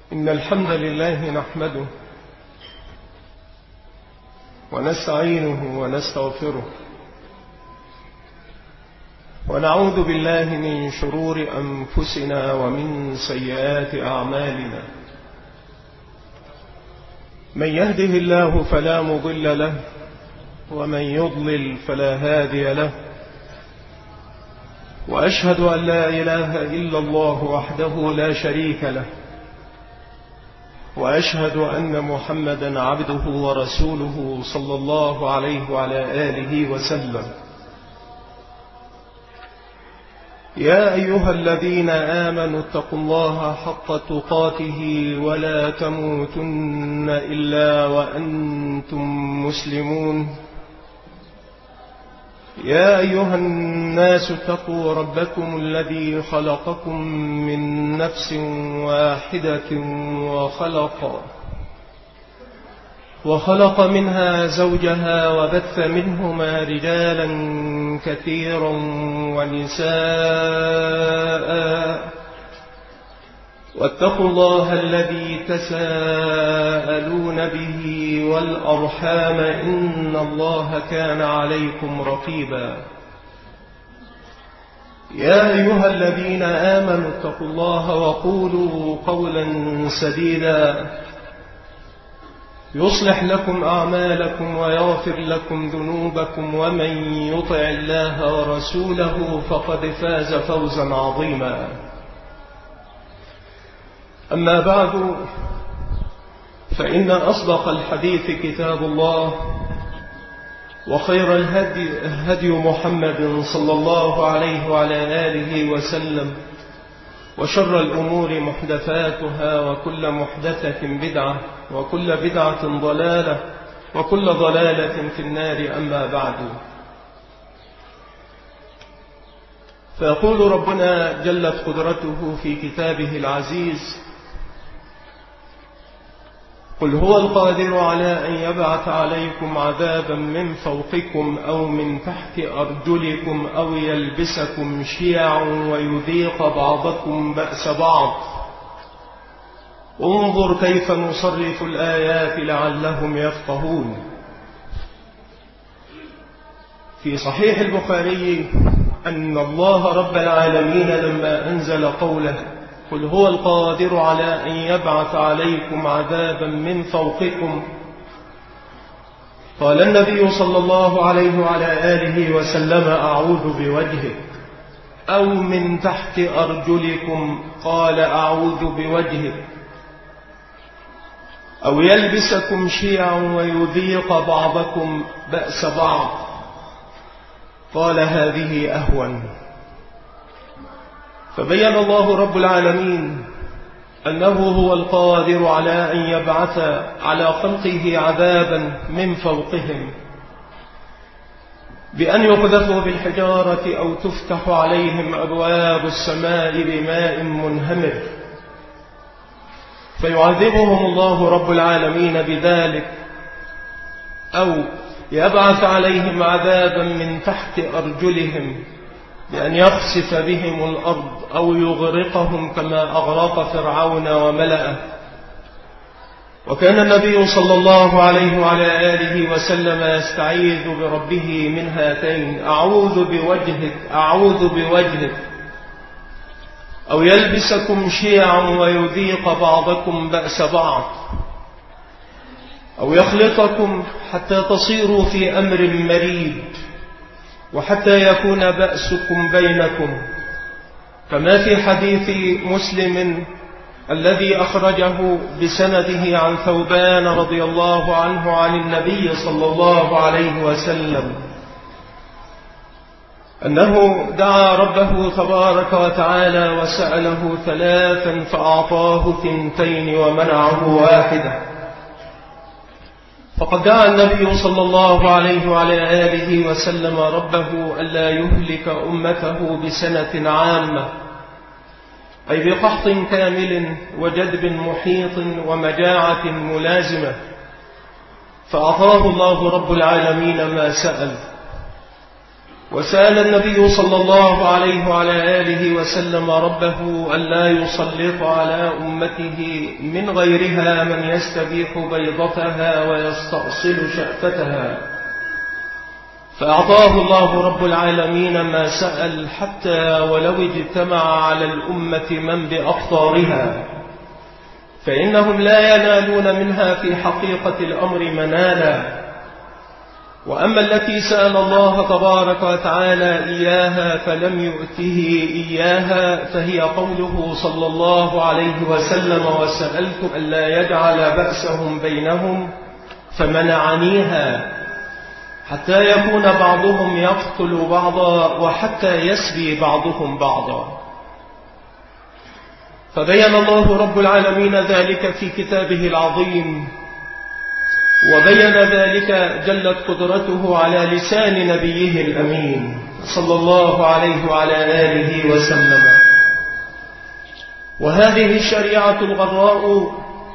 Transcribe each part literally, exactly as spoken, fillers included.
إن الحمد لله نحمده ونستعينه ونستغفره ونعوذ بالله من شرور أنفسنا ومن سيئات أعمالنا. من يهده الله فلا مضل له ومن يضلل فلا هادي له، وأشهد أن لا إله إلا الله وحده لا شريك له، وأشهد أن محمدا عبده ورسوله صلى الله عليه وعلى آله وسلم. يا أيها الذين آمنوا اتقوا الله حق تقاته ولا تموتن إلا وأنتم مسلمون. يا أيها الناس اتقوا ربكم الذي خلقكم من نفس واحدة وخلق وخلق منها زوجها وبث منهما رجالا كثيرا ونساء، واتقوا الله الذي تساءلون به والأرحام إن الله كان عليكم رقيبا. يا أيها الذين آمنوا اتقوا الله وقولوا قولا سديدا يصلح لكم أعمالكم ويغفر لكم ذنوبكم، ومن يطع الله ورسوله فقد فاز فوزا عظيما. أما بعد، فإن أصدق الحديث كتاب الله، وخير الهدي هدي محمد صلى الله عليه وعلى آله وسلم، وشر الأمور محدثاتها، وكل محدثة بدعة، وكل بدعة ضلالة، وكل ضلالة في النار. أما بعد، فيقول ربنا جلت قدرته في كتابه العزيز: قل هو القادر على أن يبعث عليكم عذابا من فوقكم أو من تحت أرجلكم أو يلبسكم شيعا ويذيق بعضكم بأس بعض، انظر كيف نصرف الآيات لعلهم يفقهون. في صحيح البخاري أن الله رب العالمين لما أنزل قوله قل هو القادر على أن يبعث عليكم عذابا من فوقكم، قال النبي صلى الله عليه وعلى آله وسلم أعوذ بوجهك، أو من تحت أرجلكم قال أعوذ بوجهك، أو يلبسكم شيعا ويذيق بعضكم بأس بعض قال هذه أهون. فبين الله رب العالمين أنه هو القادر على أن يبعث على خلقه عذابا من فوقهم، بأن يقذفوا بالحجارة أو تفتح عليهم أبواب السماء بماء منهمر، فيعذبهم الله رب العالمين بذلك، أو يبعث عليهم عذابا من تحت أرجلهم بأن يخسف بهم الأرض أو يغرقهم كما أغرق فرعون وملأه. وكان النبي صلى الله عليه وعلى آله وسلم يستعيذ بربه من هاتين: أعوذ بوجهك أعوذ بوجهك، أو يلبسكم شيعا ويذيق بعضكم بأس بعض، أو يخلطكم حتى تصيروا في أمر مريد، وحتى يكون بأسكم بينكم، كما في حديث مسلم الذي أخرجه بسنده عن ثوبان رضي الله عنه عن النبي صلى الله عليه وسلم أنه دعا ربه تبارك وتعالى وسأله ثلاثا فأعطاه ثنتين ومنعه واحدة. فقد دعا النبي صلى الله عليه وعلى آله وسلم ربه ألا يهلك أمته بسنة عامة، أي بقحط كامل وجدب محيط ومجاعة ملازمة، فأعطاه الله رب العالمين ما سأل. وسأل النبي صلى الله عليه وعلى آله وسلم ربه ألا يسلط على أمته من غيرها من يستبيح بيضتها ويستأصل شأفتها، فأعطاه الله رب العالمين ما سأل، حتى ولو اجتمع على الأمة من بأقطارها فإنهم لا ينالون منها في حقيقة الأمر منالا. وأما التي سأل الله تبارك وتعالى إياها فلم يؤته إياها فهي قوله صلى الله عليه وسلم: وسألت ألا يجعل بأسهم بينهم فمنعنيها، حتى يكون بعضهم يقتل بعضا وحتى يسبي بعضهم بعضا. فبين الله رب العالمين ذلك في كتابه العظيم، وبين ذلك جلت قدرته على لسان نبيه الأمين صلى الله عليه وعلى آله وسلم. وهذه الشريعة الغراء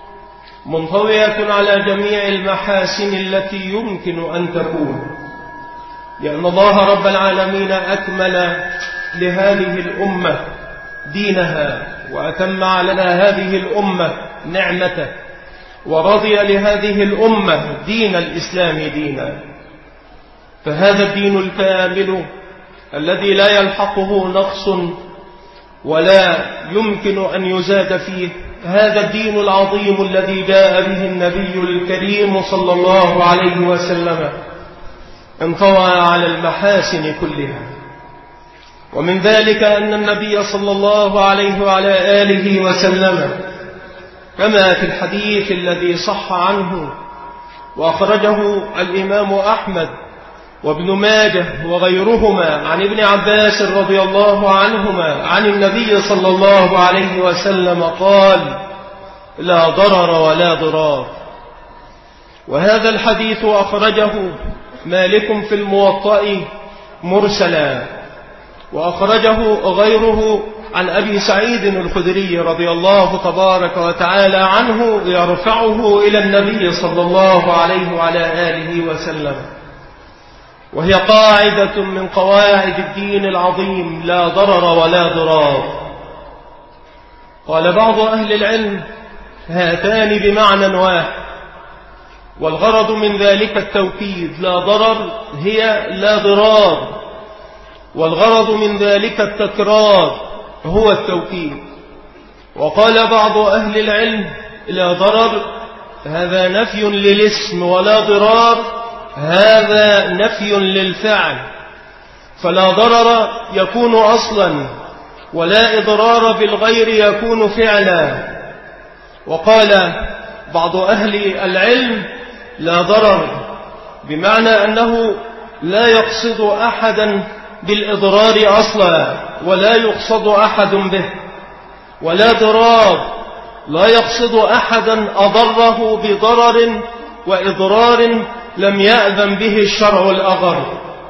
منطوية على جميع المحاسن التي يمكن أن تكون، لأن الله رب العالمين أكمل لهذه الأمة دينها، وأتم على هذه الأمة نعمته، ورضي لهذه الأمة دين الإسلام دينا. فهذا الدين الكامل الذي لا يلحقه نقص ولا يمكن أن يزاد فيه، هذا الدين العظيم الذي جاء به النبي الكريم صلى الله عليه وسلم انطوى على المحاسن كلها. ومن ذلك أن النبي صلى الله عليه وعلى آله وسلم كما في الحديث الذي صح عنه وأخرجه الإمام أحمد وابن ماجه وغيرهما عن ابن عباس رضي الله عنهما عن النبي صلى الله عليه وسلم قال: لا ضرر ولا ضرار. وهذا الحديث أخرجه مالك في الموطأ مرسلا، وأخرجه غيره عن أبي سعيد الخدري رضي الله تبارك وتعالى عنه يرفعه إلى النبي صلى الله عليه وعلى آله وسلم، وهي قاعدة من قواعد الدين العظيم: لا ضرر ولا ضرار. قال بعض أهل العلم: هاتان بمعنى واحد، والغرض من ذلك التوكيد، لا ضرر هي لا ضرار، والغرض من ذلك التكرار هو التوكيد. وقال بعض أهل العلم: لا ضرر هذا نفي للاسم، ولا ضرار هذا نفي للفعل، فلا ضرر يكون أصلا، ولا إضرار بالغير يكون فعلا. وقال بعض أهل العلم: لا ضرر بمعنى أنه لا يقصد أحدا بالإضرار أصلا، ولا يقصد أحد به، ولا ضرار لا يقصد أحدا أضره بضرر وإضرار لم يأذن به الشرع الأغر.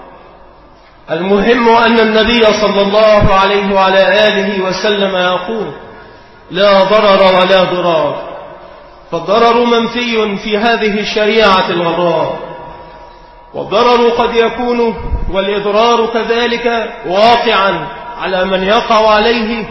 المهم أن النبي صلى الله عليه وعلى آله وسلم يقول: لا ضرر ولا ضرار. فالضرر منفي في هذه الشريعة الغراء، والضرر قد يكون والإضرار كذلك واقعا على من يقع عليه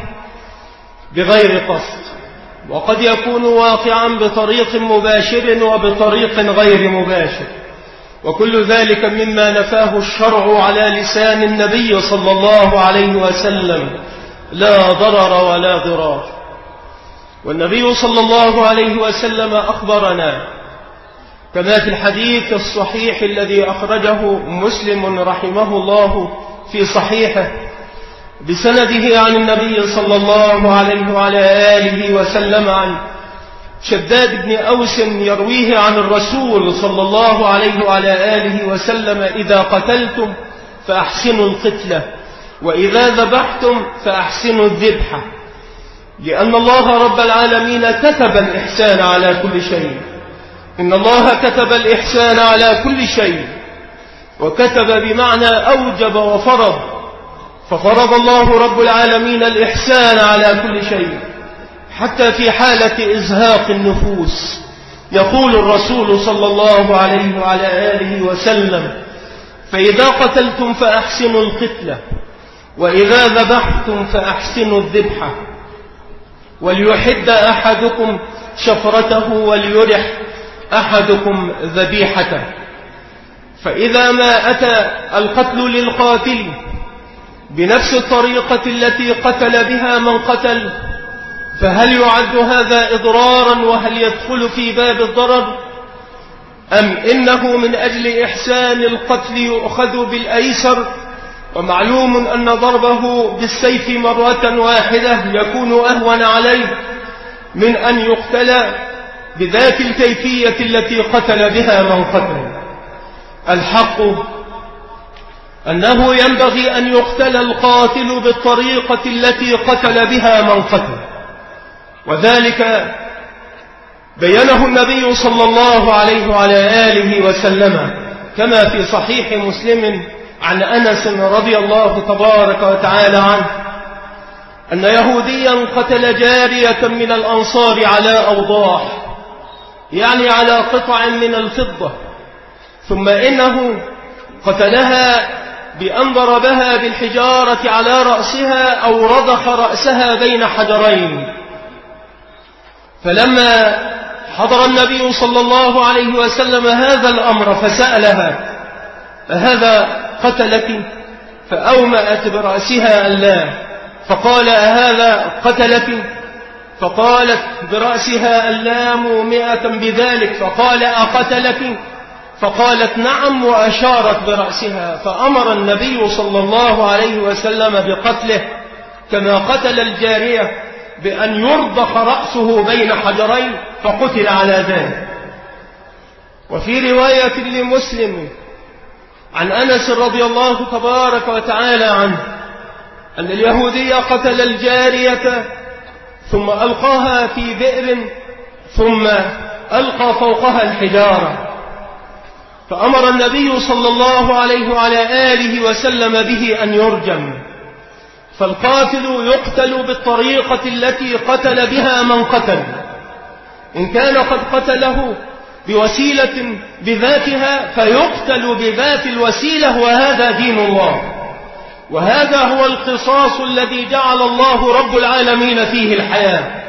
بغير قصد، وقد يكون واقعا بطريق مباشر وبطريق غير مباشر، وكل ذلك مما نفاه الشرع على لسان النبي صلى الله عليه وسلم: لا ضرر ولا ضرار. والنبي صلى الله عليه وسلم أخبرنا كما في الحديث الصحيح الذي أخرجه مسلم رحمه الله في صحيحه بسنده عن النبي صلى الله عليه وعلى آله وسلم عن شداد بن أوس يرويه عن الرسول صلى الله عليه وعلى آله وسلم: إذا قتلتم فأحسنوا القتلة، وإذا ذبحتم فأحسنوا الذبحة، لأن الله رب العالمين كتب الإحسان على كل شيء. إن الله كتب الإحسان على كل شيء، وكتب بمعنى أوجب وفرض، ففرض الله رب العالمين الإحسان على كل شيء، حتى في حالة إزهاق النفوس. يقول الرسول صلى الله عليه وعلى آله وسلم: فإذا قتلتم فأحسنوا القتلة، وإذا ذبحتم فأحسنوا الذبحة، وليحد أحدكم شفرته وليرح أحدكم ذبيحته. فإذا ما أتى القتل للقاتل بنفس الطريقة التي قتل بها من قتل، فهل يعد هذا إضرارا وهل يدخل في باب الضرر، أم إنه من أجل إحسان القتل يؤخذ بالأيسر؟ ومعلوم أن ضربه بالسيف مرة واحدة يكون أهون عليه من أن يقتل بذات الكيفية التي قتل بها من قتل. الحق أنه ينبغي أن يقتل القاتل بالطريقة التي قتل بها من قتل، وذلك بينه النبي صلى الله عليه وعلى آله وسلم كما في صحيح مسلم عن أنس رضي الله تبارك وتعالى عنه أن يهوديا قتل جارية من الأنصار على أوضاح، يعني على قطع من الفضة، ثم إنه قتلها بأن ضربها بالحجارة على رأسها أو رضخ رأسها بين حجرين. فلما حضر النبي صلى الله عليه وسلم هذا الأمر فسألها: أهذا قتلك؟ فأومأت برأسها أن لا. فقال: أهذا قتلك؟ فقالت برأسها أن لا مومئة بذلك. فقال: أقتلك؟ فقالت: نعم، وأشارت برأسها. فأمر النبي صلى الله عليه وسلم بقتله كما قتل الجارية بأن يرضخ رأسه بين حجرين، فقتل على ذلك. وفي رواية لمسلم عن أنس رضي الله تبارك وتعالى عنه أن اليهودي قتل الجارية ثم ألقاها في بئر ثم ألقى فوقها الحجارة، فأمر النبي صلى الله عليه وعلى آله وسلم به أن يرجم. فالقاتل يقتل بالطريقة التي قتل بها من قتل، إن كان قد قتله بوسيلة بذاتها فيقتل بذات الوسيلة، وهذا دين الله، وهذا هو القصاص الذي جعل الله رب العالمين فيه الحياة.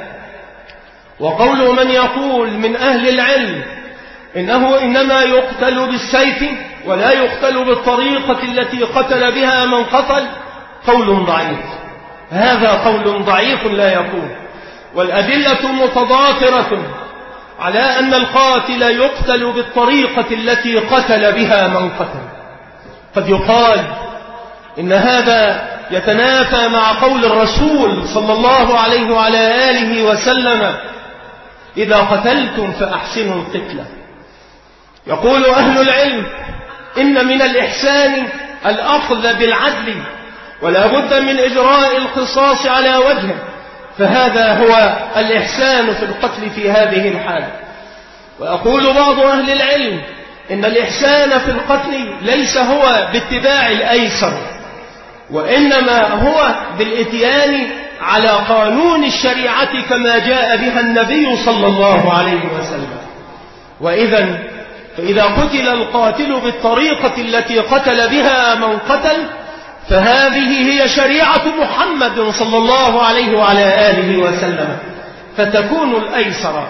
وقول من يقول من أهل العلم إنه إنما يقتل بالسيف ولا يقتل بالطريقة التي قتل بها من قتل قول ضعيف، هذا قول ضعيف لا يكون، والأدلة متضافرة على أن القاتل يقتل بالطريقة التي قتل بها من قتل. قد يقال إن هذا يتنافى مع قول الرسول صلى الله عليه وعلى آله وسلم: إذا قتلتم فأحسنوا القتلة. يقول أهل العلم: إن من الإحسان الأخذ بالعدل، ولا بد من إجراء القصاص على وجهه، فهذا هو الإحسان في القتل في هذه الحالة. وأقول بعض أهل العلم إن الإحسان في القتل ليس هو باتباع الأيسر، وإنما هو بالإتيان على قانون الشريعة كما جاء بها النبي صلى الله عليه وسلم. وإذا فإذا قتل القاتل بالطريقة التي قتل بها من قتل فهذه هي شريعة محمد صلى الله عليه وعلى آله وسلم، فتكون الأيسر.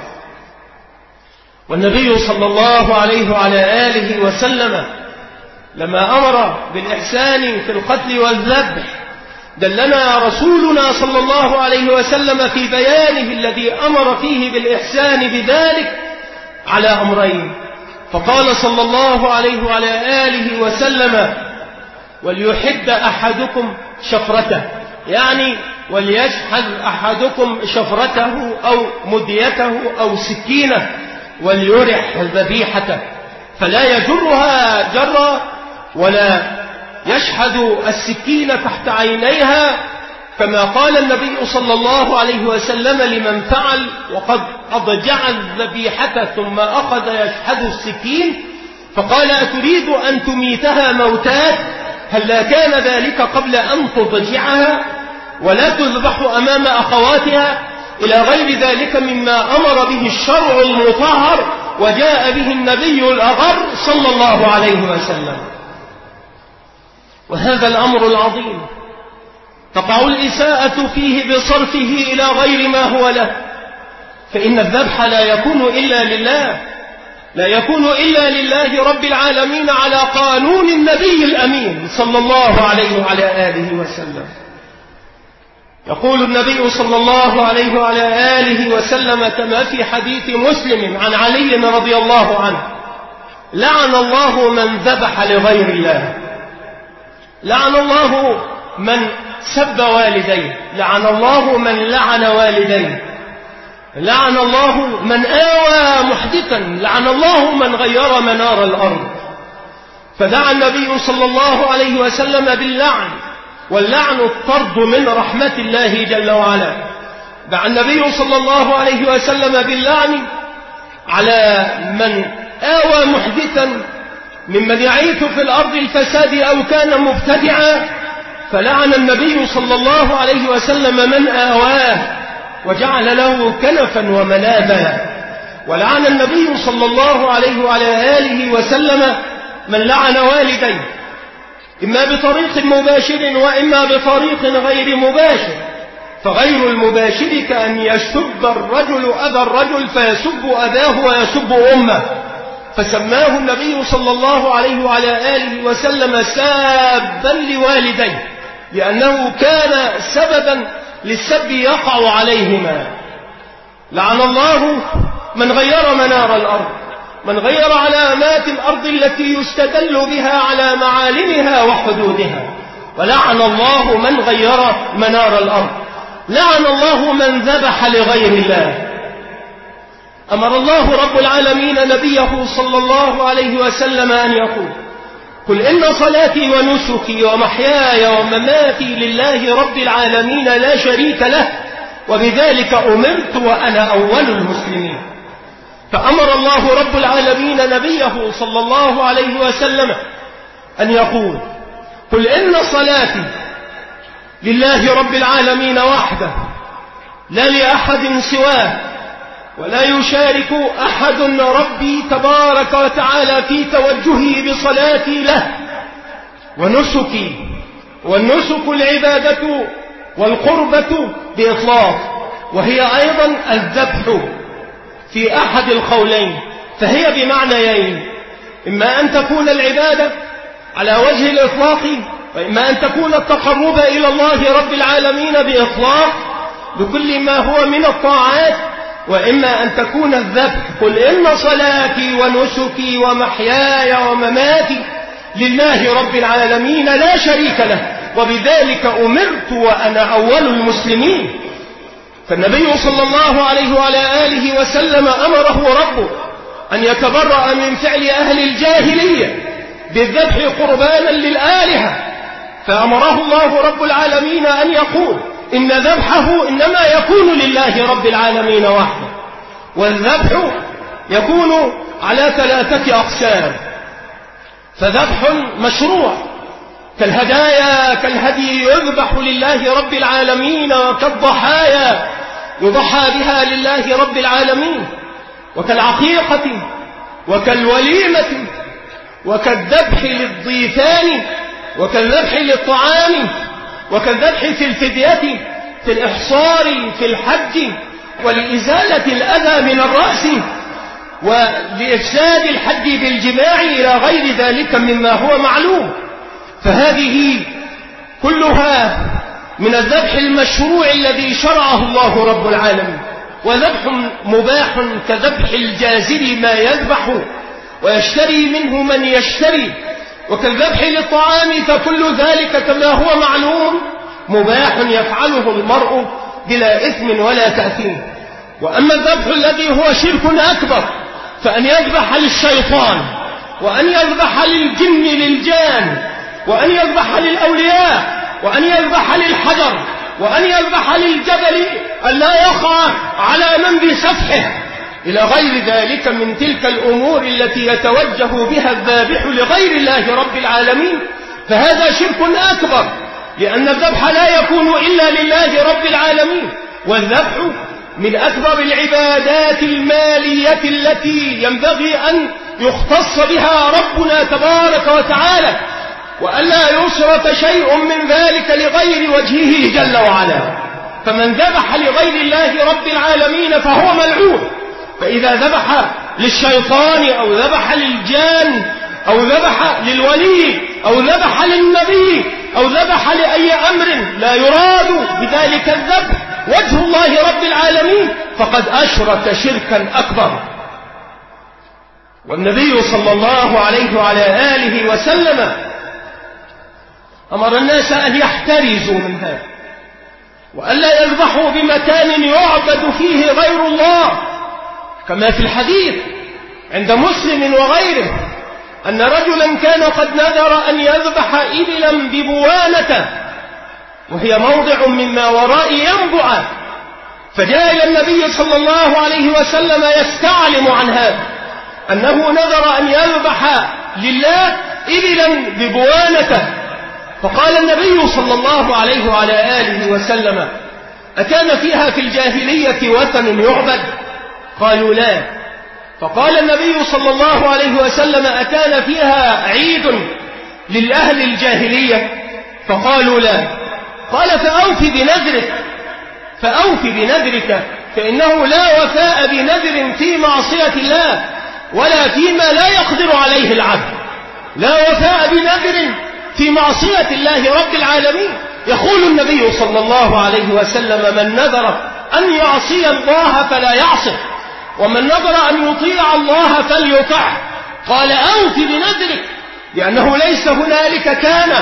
والنبي صلى الله عليه وعلى آله وسلم لما أمر بالإحسان في القتل والذبح دلنا رسولنا صلى الله عليه وسلم في بيانه الذي أمر فيه بالإحسان بذلك على أمرين. فقال صلى الله عليه وعلى آله وسلم: وليحد أحدكم شفرته، يعني وليشحذ أحدكم شفرته أو مديته أو سكينه، وليرح ذبيحته، فلا يجرها جرا ولا يشحذ السكين تحت عينيها، كما قال النبي صلى الله عليه وسلم لمن فعل وقد أضجع الذبيحة ثم أخذ يشحذ السكين، فقال: أتريد أن تميتها موتات؟ هل كان ذلك قبل أن تضجعها ولا تذبح أمام أخواتها؟ إلى غير ذلك مما أمر به الشرع المطهر وجاء به النبي الأغر صلى الله عليه وسلم. وهذا الأمر العظيم تقع الإساءة فيه بصرفه إلى غير ما هو له، فإن الذبح لا يكون إلا لله، لا يكون إلا لله رب العالمين على قانون النبي الأمين صلى الله عليه وعلى آله وسلم. يقول النبي صلى الله عليه وعلى آله وسلم كما في حديث مسلم عن علي رضي الله عنه: لعن الله من ذبح لغير الله، لعن الله من سب والديه، لعن الله من لعن والديه، لعن الله من آوى محدثا، لعن الله من غير منار الأرض. فدعا النبي صلى الله عليه وسلم باللعن، واللعن الطرد من رحمة الله جل وعلا. دعا النبي صلى الله عليه وسلم باللعن على من آوى محدثا ممن يعيث في الأرض الفساد أو كان مبتدعا، فلعن النبي صلى الله عليه وسلم من آواه وجعل له كنفا ومنابا. ولعن النبي صلى الله عليه وعلى آله وسلم من لعن والديه، إما بطريق مباشر وإما بطريق غير مباشر. فغير المباشر كأن يسب الرجل أبا الرجل فيسب أباه ويسب أمه، فسماه النبي صلى الله عليه وعلى آله وسلم سابا لوالديه، لأنه كان سببا للسب يقع عليهما. لعن الله من غير منار الأرض، من غير علامات الأرض التي يستدل بها على معالمها وحدودها، ولعن الله من غير منار الأرض. لعن الله من ذبح لغير الله. أمر الله رب العالمين نبيه صلى الله عليه وسلم أن يقول: قل إن صلاتي ونسكي ومحياي ومماتي لله رب العالمين لا شريك له وبذلك أمرت وأنا أول المسلمين. فأمر الله رب العالمين نبيه صلى الله عليه وسلم أن يقول: قل إن صلاتي لله رب العالمين وحده لا لأحد سواه، ولا يشارك أحد ربي تبارك وتعالى في توجهي بصلاتي له، ونسكي، والنسك العبادة والقربة بإطلاق، وهي أيضا الذبح في أحد القولين، فهي بمعنيين: إما أن تكون العبادة على وجه الإطلاق، وإما أن تكون التقرب إلى الله رب العالمين بإطلاق بكل ما هو من الطاعات، وإما أن تكون الذبح. قل إن صلاتي ونسكي ومحياي ومماتي لله رب العالمين لا شريك له وبذلك أمرت وأنا أول المسلمين. فالنبي صلى الله عليه وعلى آله وسلم أمره ربه أن يتبرأ من فعل أهل الجاهلية بالذبح قربانا للآلهة، فأمره الله رب العالمين أن يقول: إن ذبحه إنما يكون لله رب العالمين وحده. والذبح يكون على ثلاثة أقسام: فذبح مشروع كالهدايا، كالهدي يذبح لله رب العالمين، وكالضحايا يضحى بها لله رب العالمين، وكالعقيقة، وكالوليمة، وكالذبح للضيفان، وكالذبح للطعام، وكالذبح في الفدية، في الإحصار، في الحج، ولإزالة الأذى من الرأس، ولإفساد الحج بالجماع إلى غير ذلك مما هو معلوم. فهذه كلها من الذبح المشروع الذي شرعه الله رب العالمين. وذبح مباح كذبح الجازر ما يذبح ويشتري منه من يشتري، وكالذبح للطعام، فكل ذلك كما هو معلوم مباح يفعله المرء بلا إثم ولا تأثيم. وأما الذبح الذي هو شرك أكبر فأن يذبح للشيطان، وأن يذبح للجن للجان، وأن يذبح للأولياء، وأن يذبح للحجر، وأن يذبح للجبل ألا يقع على من بسفحه، إلى غير ذلك من تلك الأمور التي يتوجه بها الذابح لغير الله رب العالمين. فهذا شرك أكبر، لأن الذبح لا يكون إلا لله رب العالمين. والذبح من أكبر العبادات المالية التي ينبغي أن يختص بها ربنا تبارك وتعالى، وألا يصرف شيء من ذلك لغير وجهه جل وعلا. فمن ذبح لغير الله رب العالمين فهو ملعون. فإذا ذبح للشيطان أو ذبح للجان أو ذبح للولي أو ذبح للنبي أو ذبح لأي أمر لا يراد بذلك الذبح وجه الله رب العالمين فقد أشرك شركا أكبر. والنبي صلى الله عليه وعلى آله وسلم أمر الناس أن يحترزوا من هذا وألا يذبحوا بمكان يعبد فيه غير الله، كما في الحديث عند مسلم وغيره أن رجلا كان قد نذر أن يذبح إبلا ببوانة وهي موضع مما وراء ينبع، فجاء إلى النبي صلى الله عليه وسلم يستعلم عن هذا أنه نذر أن يذبح لله إبلا ببوانة. فقال النبي صلى الله عليه وعلى آله وسلم: أكان فيها في الجاهلية وثن يعبد؟ قالوا لا. فقال النبي صلى الله عليه وسلم: أكان فيها عيد للأهل الجاهلية؟ فقالوا لا. قال: فأوف بنذرك فأوف بنذرك فإنه لا وفاء بنذر في معصية الله ولا فيما لا يقدر عليه العبد. لا وفاء بنذر في معصية الله رب العالمين. يقول النبي صلى الله عليه وسلم: من نذر أن يعصي الله فلا يعصه، ومن نذر أن يطيع الله فليطعه. قال: أوف بنذرك، لأنه ليس هنالك كان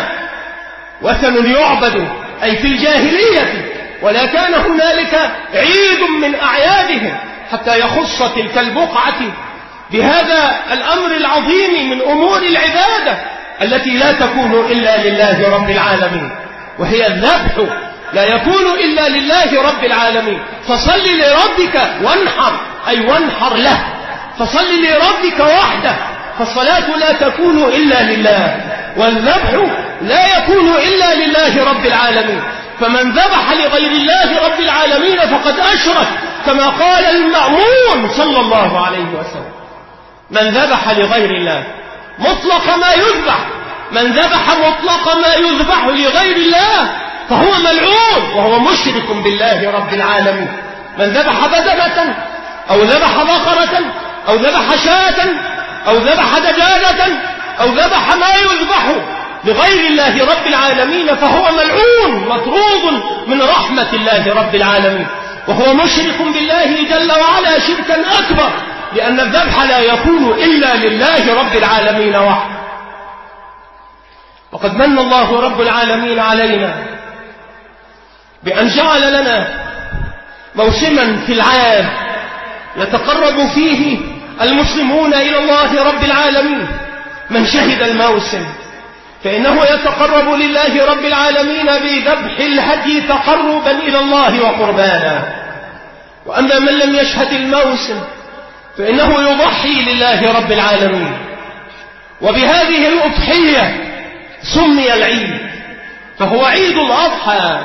وثن يعبد أي في الجاهلية، ولا كان هنالك عيد من أعيادهم حتى يخص تلك البقعة بهذا الأمر العظيم من أمور العبادة التي لا تكون إلا لله رب العالمين، وهي الذبح لا يكون إلا لله رب العالمين. فصل لربك وانحر، أي وانحر له، فصل لربك وحده، فالصلاة لا تكون إلا لله، والذبح لا يكون إلا لله رب العالمين. فمن ذبح لغير الله رب العالمين فقد أشرك، كما قال المأمون صلى الله عليه وسلم: من ذبح لغير الله مطلق ما يذبح، من ذبح مطلق ما يذبح لغير الله فهو ملعون وهو مشرك بالله رب العالمين. من ذبح بدنة أو ذبح بقرة أو ذبح شاة أو ذبح دجاجة أو ذبح ما يذبح لغير الله رب العالمين فهو ملعون مطرود من رحمة الله رب العالمين، وهو مشرك بالله جل وعلا شركا أكبر، لأن الذبح لا يكون إلا لله رب العالمين وحده. وقد من الله رب العالمين علينا بأن جعل لنا موسما في العام يتقرب فيه المسلمون إلى الله رب العالمين. من شهد الموسم فإنه يتقرب لله رب العالمين بذبح الهدي تقربا إلى الله وقربانا. وأما من لم يشهد الموسم فإنه يضحي لله رب العالمين. وبهذه الأضحية سمي العيد، فهو عيد الأضحى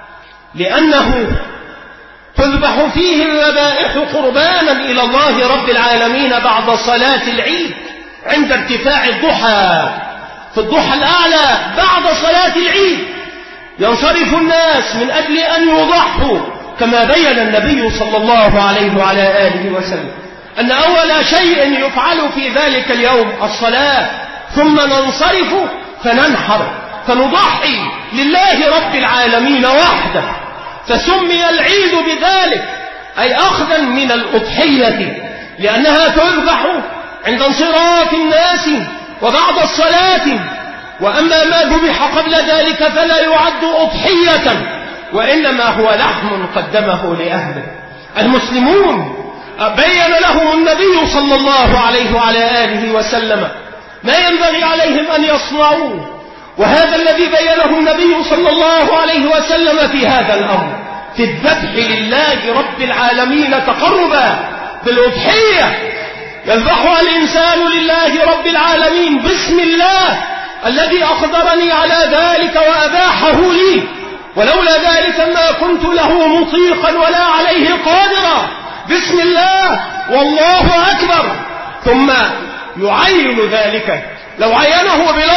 لأنه تذبح فيه الذبائح قربانا إلى الله رب العالمين بعد صلاة العيد عند ارتفاع الضحى. في الضحى الأعلى بعد صلاة العيد ينصرف الناس من أجل أن يضحوا، كما بين النبي صلى الله عليه وعلى آله وسلم أن أول شيء يفعل في ذلك اليوم الصلاة، ثم ننصرف فننحر فنضحي لله رب العالمين وحده. فسمي العيد بذلك، أي أخذا من الأضحية، لأنها تذبح عند انصراف الناس وبعد الصلاة. وأما ما ذبح قبل ذلك فلا يعد أضحية، وإنما هو لحم قدمه لأهله. المسلمون بين لهم النبي صلى الله عليه وعلى آله وسلم ما ينبغي عليهم أن يصنعوا، وهذا الذي بينه النبي صلى الله عليه وسلم في هذا الأمر، في الذبح لله رب العالمين تقربا بالأضحية. يذبحها الإنسان لله رب العالمين بسم الله الذي أقدرني على ذلك وأباحه لي، ولولا ذلك ما كنت له مطيقا ولا عليه قادرا. بسم الله والله أكبر، ثم يعين ذلك. لو عينه بلفظه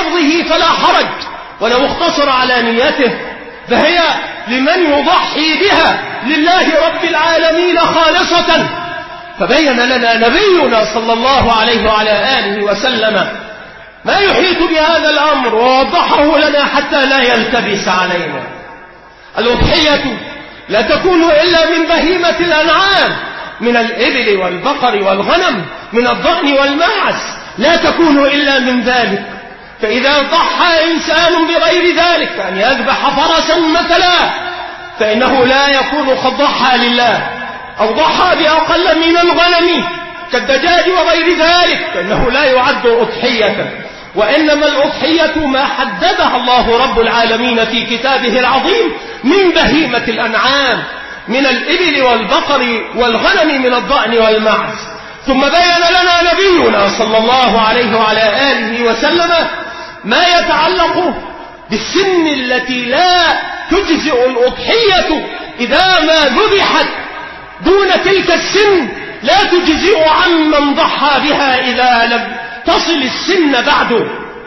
فلا حرج، ولو اختصر على نيته فهي لمن يضحي بها لله رب العالمين خالصة. فبين لنا نبينا صلى الله عليه وعلى آله وسلم ما يحيط بهذا الأمر ووضحه لنا حتى لا يلتبس علينا. الأضحية لا تكون إلا من بهيمة الأنعام، من الإبل والبقر والغنم، من الضأن والماعز، لا تكون إلا من ذلك. فإذا ضحى إنسان بغير ذلك، كأن يذبح فرسا مثلا، فإنه لا يكون قد ضحى لله، أو ضحى بأقل من الغنم كالدجاج وغير ذلك، فإنه لا يعد أضحية. وإنما الأضحية ما حددها الله رب العالمين في كتابه العظيم من بهيمة الأنعام، من الإبل والبقر والغنم، من الضأن والمعز. ثم بين لنا نبينا صلى الله عليه وعلى آله وسلم ما يتعلق بالسن التي لا تجزئ الأضحية إذا ما ذبحت دون تلك السن، لا تجزئ عمن ضحى بها إذا لم تصل السن بعده.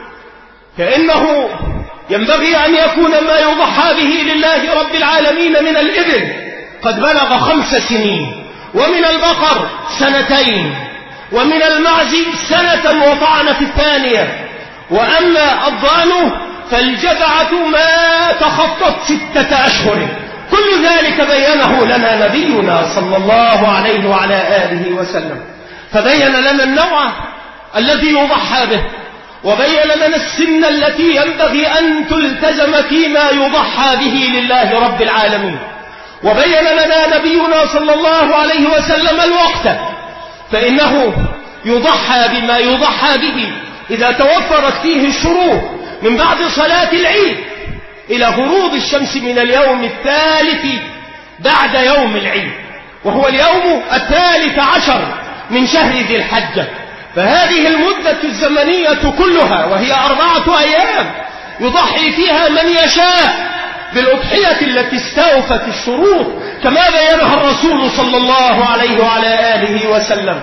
فإنه ينبغي أن يكون ما يضحى به لله رب العالمين من الإبل قد بلغ خمس سنين، ومن البقر سنتين، ومن المعز سنة وطعن في الثانية، وأما الضأن فالجذعة ما تخطت ستة أشهر. كل ذلك بينه لنا نبينا صلى الله عليه وعلى آله وسلم. فبين لنا النوع الذي يضحى به، وبين لنا السن التي ينبغي أن تلتزم فيما يضحى به لله رب العالمين. وبين لنا نبينا صلى الله عليه وسلم الوقت، فإنه يضحى بما يضحى به إذا توفرت فيه الشروط من بعد صلاة العيد إلى غروب الشمس من اليوم الثالث بعد يوم العيد، وهو اليوم الثالث عشر من شهر ذي الحجة. فهذه المدة الزمنية كلها، وهي أربعة أيام، يضحي فيها من يشاء بالأضحية التي استوفت الشروط كما بينها الرسول صلى الله عليه وعلى آله وسلم.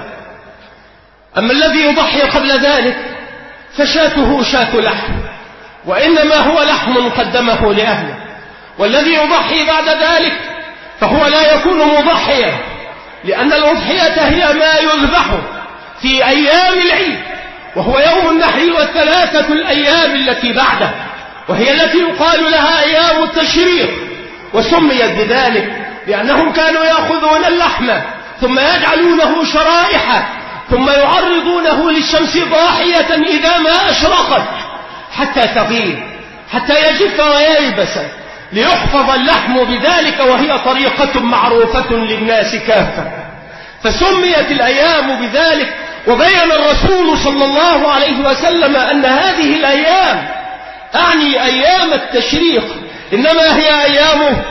أما الذي يضحي قبل ذلك فشاته شاة لحم، وإنما هو لحم قدمه لأهله. والذي يضحي بعد ذلك فهو لا يكون مضحيا، لأن الأضحية هي ما يذبح في أيام العيد، وهو يوم النحر والثلاثة الأيام التي بعده، وهي التي يقال لها أيام التشريق. وسميت بذلك لأنهم كانوا يأخذون اللحم ثم يجعلونه شرائح، ثم يعرضونه للشمس ضاحية إذا ما أشرقت حتى تغيب، حتى يجف وييبس، ليحفظ اللحم بذلك، وهي طريقة معروفة للناس كافة. فسميت الأيام بذلك. وبين الرسول صلى الله عليه وسلم أن هذه الأيام، أعني أيام التشريق، إنما هي أيام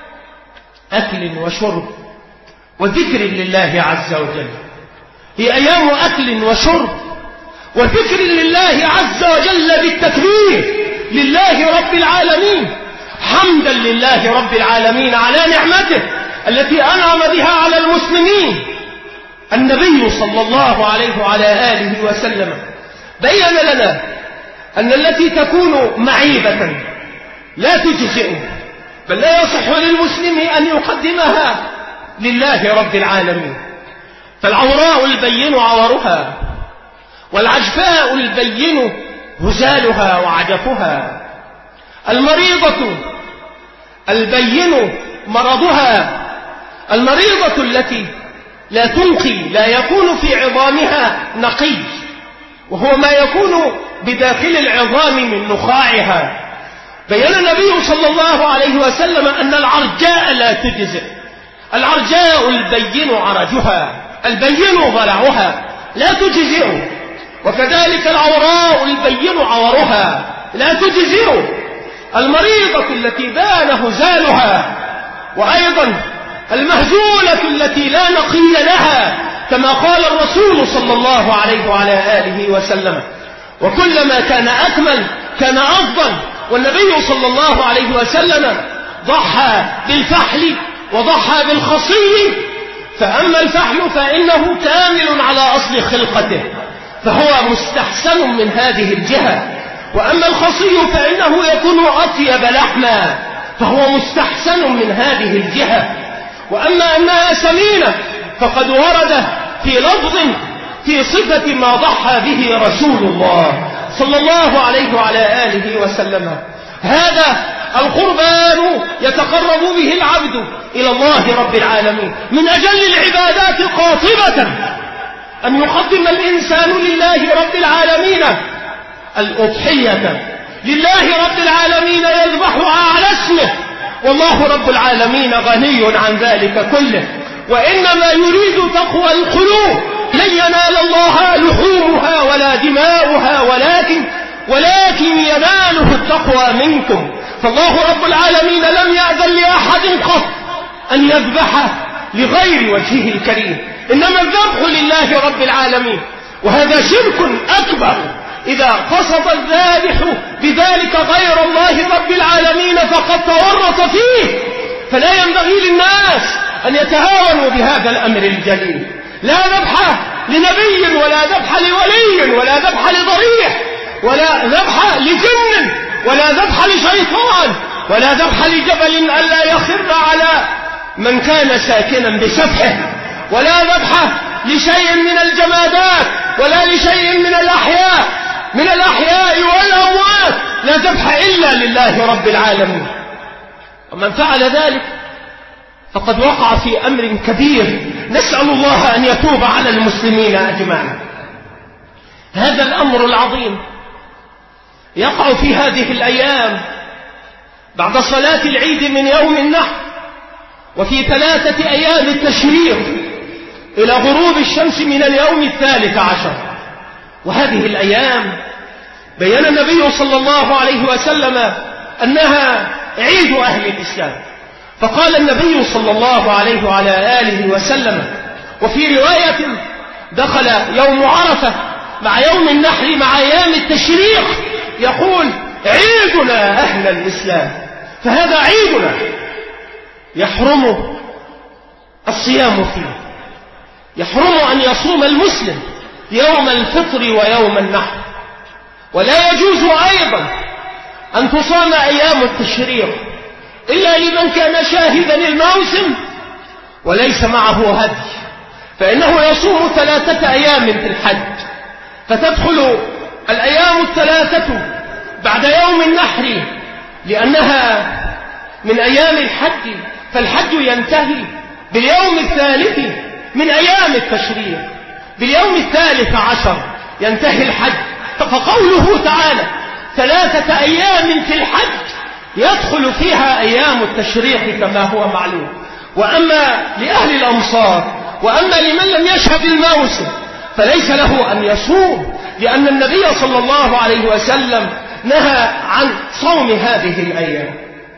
أكل وشرب وذكر لله عز وجل. هي أيام أكل وشرب وذكر لله عز وجل بالتكبير لله رب العالمين، حمدا لله رب العالمين على نعمته التي أنعم بها على المسلمين. النبي صلى الله عليه وعلى آله وسلم بين لنا أن التي تكون معيبة لا تجزئ، بل لا يصح للمسلم أن يقدمها لله رب العالمين. فالعوراء البين عورها، والعجفاء البين هزالها وعجفها، المريضة البين مرضها، المريضة التي لا تنقي، لا يكون في عظامها نقي، وهو ما يكون بداخل العظام من نخاعها. بين النبي صلى الله عليه وسلم أن العرجاء لا تجزئ، العرجاء البين عرجها، البين ضلعها، لا تجزئ. وكذلك العوراء البين عورها لا تجزئ، المريضة التي بان هزالها، وأيضا المهزولة التي لا نقي لها، كما قال الرسول صلى الله عليه وعلى آله وسلم. وكلما كان أكمل كان أفضل. والنبي صلى الله عليه وسلم ضحى بالفحل وضحى بالخصي. فأما الفحل فإنه كامل على أصل خلقته، فهو مستحسن من هذه الجهة. وأما الخصي العصي فإنه يكون أطيب لحما، فهو مستحسن من هذه الجهة. وأما أنها سمينة فقد ورد في لفظ في صفة ما ضحى به رسول الله صلى الله عليه وعلى آله وسلم: هذا القربان يتقرب به العبد إلى الله رب العالمين من أجل العبادات قاطبة، أن يقدم الإنسان لله رب العالمين الأضحية لله رب العالمين يذبحها على اسمه، والله رب العالمين غني عن ذلك كله. وإنما يريد تقوى القلوب، لن ينال الله لحومها ولا دماؤها ولكن ولكن يناله التقوى منكم. فالله رب العالمين لم يأذن لأحد قط أن يذبح لغير وجهه الكريم، إنما الذبح لله رب العالمين. وهذا شرك أكبر إذا قصد الذابح بذلك غير الله رب العالمين فقد تورط فيه. فلا ينبغي للناس أن يتهاونوا بهذا الأمر الجليل. لا ذبح لنبي ولا ذبح لولي ولا ذبح لضريح ولا ذبح لجن ولا ذبح لشيطان ولا ذبح لجبل ألا يخر على من كان ساكنا بسفحه، ولا ذبح لشيء من الجمادات ولا لشيء من الأحياء من الأحياء والأموات، لا ذبح إلا لله رب العالمين. ومن فعل ذلك فقد وقع في أمر كبير، نسأل الله أن يتوب على المسلمين أجمعين. هذا الأمر العظيم يقع في هذه الأيام بعد صلاة العيد من يوم النحر، وفي ثلاثة أيام التشريق إلى غروب الشمس من اليوم الثالث عشر. وهذه الأيام بيّن النبي صلى الله عليه وسلم أنها عيد أهل الإسلام، فقال النبي صلى الله عليه وعلى آله وسلم: وفي رواية دخل يوم عرفة مع يوم النحر مع أيام التشريق، يقول: عيدنا أهل الإسلام. فهذا عيدنا يحرم الصيام فيه، يحرم أن يصوم المسلم يوم الفطر ويوم النحر، ولا يجوز أيضا أن تصام أيام التشريق إلا لمن كان شاهدا الموسم وليس معه هدي، فإنه يصوم ثلاثة أيام في الحج، فتدخل الأيام الثلاثة بعد يوم النحر لأنها من أيام الحج، فالحج ينتهي باليوم الثالث من أيام التشريق، باليوم الثالث عشر ينتهي الحج. فقوله تعالى ثلاثة أيام في الحج يدخل فيها أيام التشريق كما هو معلوم. وأما لأهل الأمصار وأما لمن لم يشهد الموسم فليس له أن يصوم، لأن النبي صلى الله عليه وسلم نهى عن صوم هذه الأيام.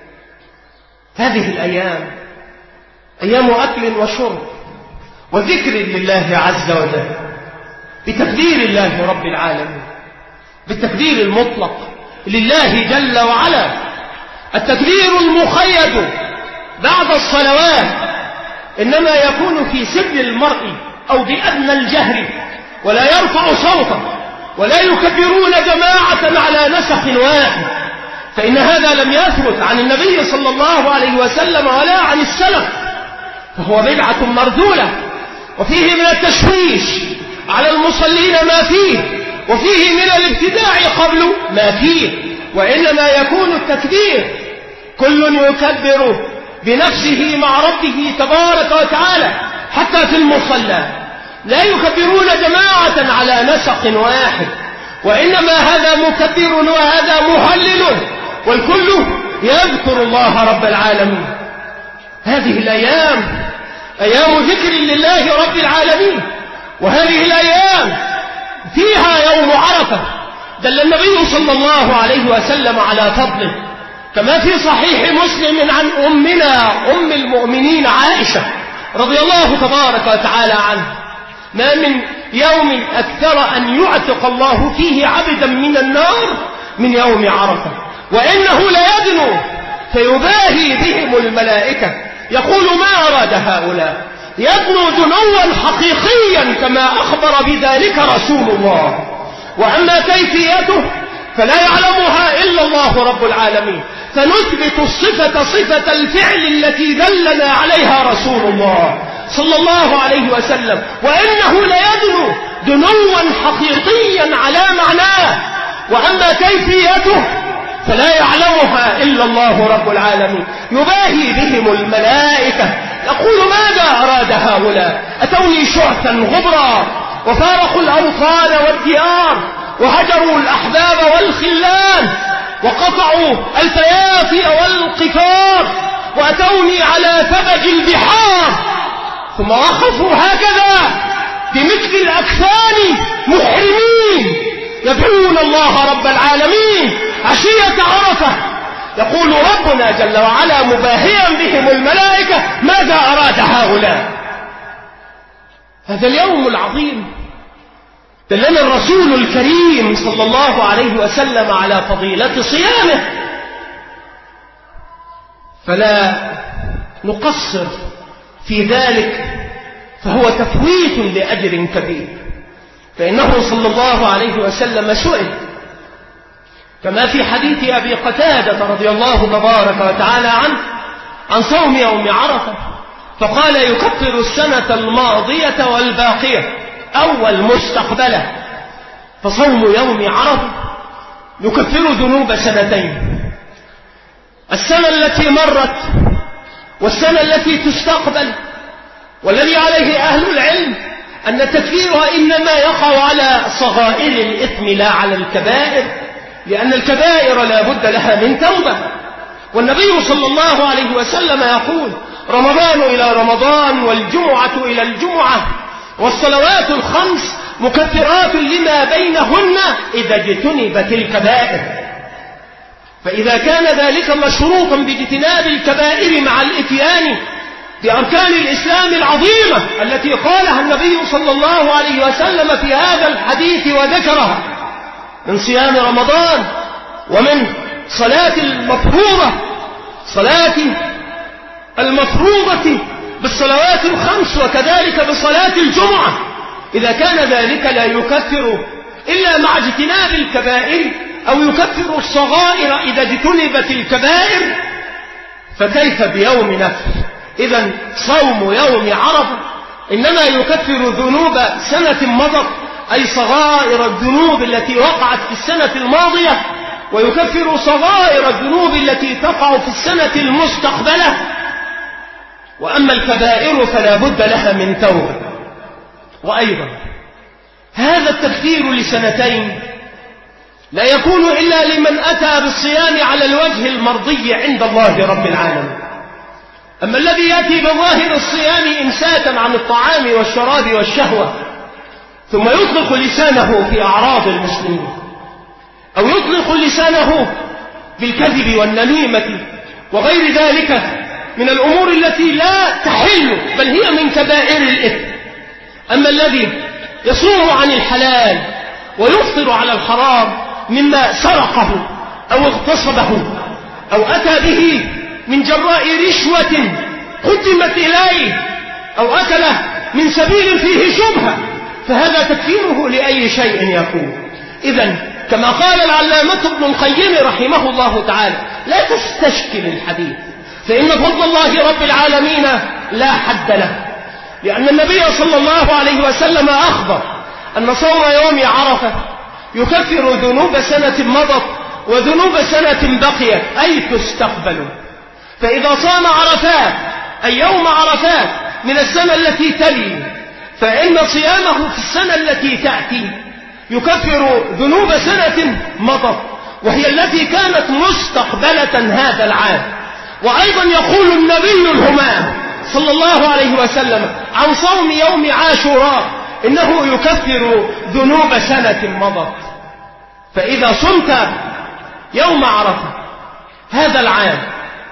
هذه الأيام أيام أكل وشرب وذكر لله عز وجل، بتقدير الله رب العالمين، بالتقدير المطلق لله جل وعلا. التقدير المخيد بعد الصلوات إنما يكون في سر المرء أو بأدنى الجهر، ولا يرفع صوتا ولا يكبرون جماعة على نسق واحد، فإن هذا لم يثبت عن النبي صلى الله عليه وسلم ولا عن السلف، فهو بدعة مرذولة، وفيه من التشويش على المصلين ما فيه، وفيه من الابتداع قبل ما فيه. وإنما يكون التكبير كل يكبر بنفسه مع ربه تبارك وتعالى حتى في المصلى، لا يكبرون جماعة على نسق واحد، وإنما هذا مكبر وهذا مهلل، والكل يذكر الله رب العالمين. هذه الأيام أيام ذكر لله رب العالمين، وهذه الأيام فيها يوم عرفة دل النبي صلى الله عليه وسلم على فضله، كما في صحيح مسلم عن أمنا أم المؤمنين عائشة رضي الله تبارك وتعالى عنها: ما من يوم أكثر أن يعتق الله فيه عبدا من النار من يوم عرفة، وإنه ليدنو فيباهي بهم الملائكة، يقول: ما أراد هؤلاء؟ يدنو دنوا حقيقيا كما أخبر بذلك رسول الله، وأما كيفيته فلا يعلمها إلا إلا الله رب العالمين، فنثبت الصفة صفة الفعل التي دلنا عليها رسول الله صلى الله عليه وسلم، وإنه ليدنو دنوا حقيقيا على معناه، وأما كيفيته فلا يعلمها إلا الله رب العالمين. يباهي بهم الملائكة يقول ماذا أراد هؤلاء؟ أتوني شعثا غبرا وفارقوا الأوطان والديار وهجروا الأحباب والخلان وقطعوا الفيافئ والقفار وأتوني على ثبج البحار، ثم وقفوا هكذا بمثل الأكفان محرمين يدعون الله رب العالمين عشية عرفة. يقول ربنا جل وعلا مباهيا بهم الملائكة ماذا أراد هؤلاء؟ هذا اليوم العظيم دلنا الرسول الكريم صلى الله عليه وسلم على فضيلة صيامه، فلا نقصر في ذلك، فهو تفويت لأجر كبير. فإنه صلى الله عليه وسلم سئل كما في حديث أبي قتادة رضي الله تبارك وتعالى عنه عن صوم يوم عرفة، فقال يكفر السنة الماضية والباقية أو المستقبلة، فصوم يوم عرفة يكفر ذنوب سنتين، السنة التي مرت والسنة التي تستقبل. والذي عليه أهل العلم أن التكفير إنما يقع على صغائر الإثم لا على الكبائر، لأن الكبائر لا بد لها من توبة. والنبي صلى الله عليه وسلم يقول رمضان إلى رمضان والجمعة إلى الجمعة والصلوات الخمس مكفرات لما بينهن إذا اجتنبت الكبائر. فإذا كان ذلك مشروطا باجتناب الكبائر مع الإتيان بأركان الإسلام العظيمة التي قالها النبي صلى الله عليه وسلم في هذا الحديث وذكرها من صيام رمضان ومن صلاة المفروضة صلاة المفروضة بالصلوات الخمس وكذلك بصلاة الجمعة، إذا كان ذلك لا يكفر إلا مع اجتناب الكبائر أو يكفر الصغائر إذا اجتنبت الكبائر، فكيف بيوم نفر؟ إذن صوم يوم عرفة إنما يكفر ذنوب سنة مضت، أي صغائر الذنوب التي وقعت في السنة الماضية، ويكفر صغائر الذنوب التي تقع في السنة المستقبلة. وأما الكبائر فلا بد لها من توبة. وأيضا هذا التكفير لسنتين لا يكون إلا لمن أتى بالصيام على الوجه المرضي عند الله رب العالمين. أما الذي يأتي بظاهر الصيام إمساكا عن الطعام والشراب والشهوة ثم يطلق لسانه في أعراض المسلمين، أو يطلق لسانه بالكذب والنميمة وغير ذلك من الأمور التي لا تحل بل هي من كبائر الإثم. أما الذي يصوم عن الحلال ويفطر على الحرام مما سرقه أو اغتصبه أو أتى به من جراء رشوة قدمت إليه أو أكله من سبيل فيه شبهة، فهذا تكفيره لأي شيء يكون. إذن كما قال العلامة ابن القيم رحمه الله تعالى لا تستشكل الحديث، فإن فضل الله رب العالمين لا حد له، لأن النبي صلى الله عليه وسلم أخبر أن صوم يوم عرفة يكفر ذنوب سنة مضت وذنوب سنة بقيت أي تستقبل. فإذا صام عرفات أي يوم عرفات من السنة التي تلي، فإن صيامه في السنة التي تأتي يكفر ذنوب سنة مضت وهي التي كانت مستقبلة هذا العام. وأيضا يقول النبي الهمام صلى الله عليه وسلم عن صوم يوم عاشوراء إنه يكفر ذنوب سنة مضت. فإذا صمت يوم عرفة هذا العام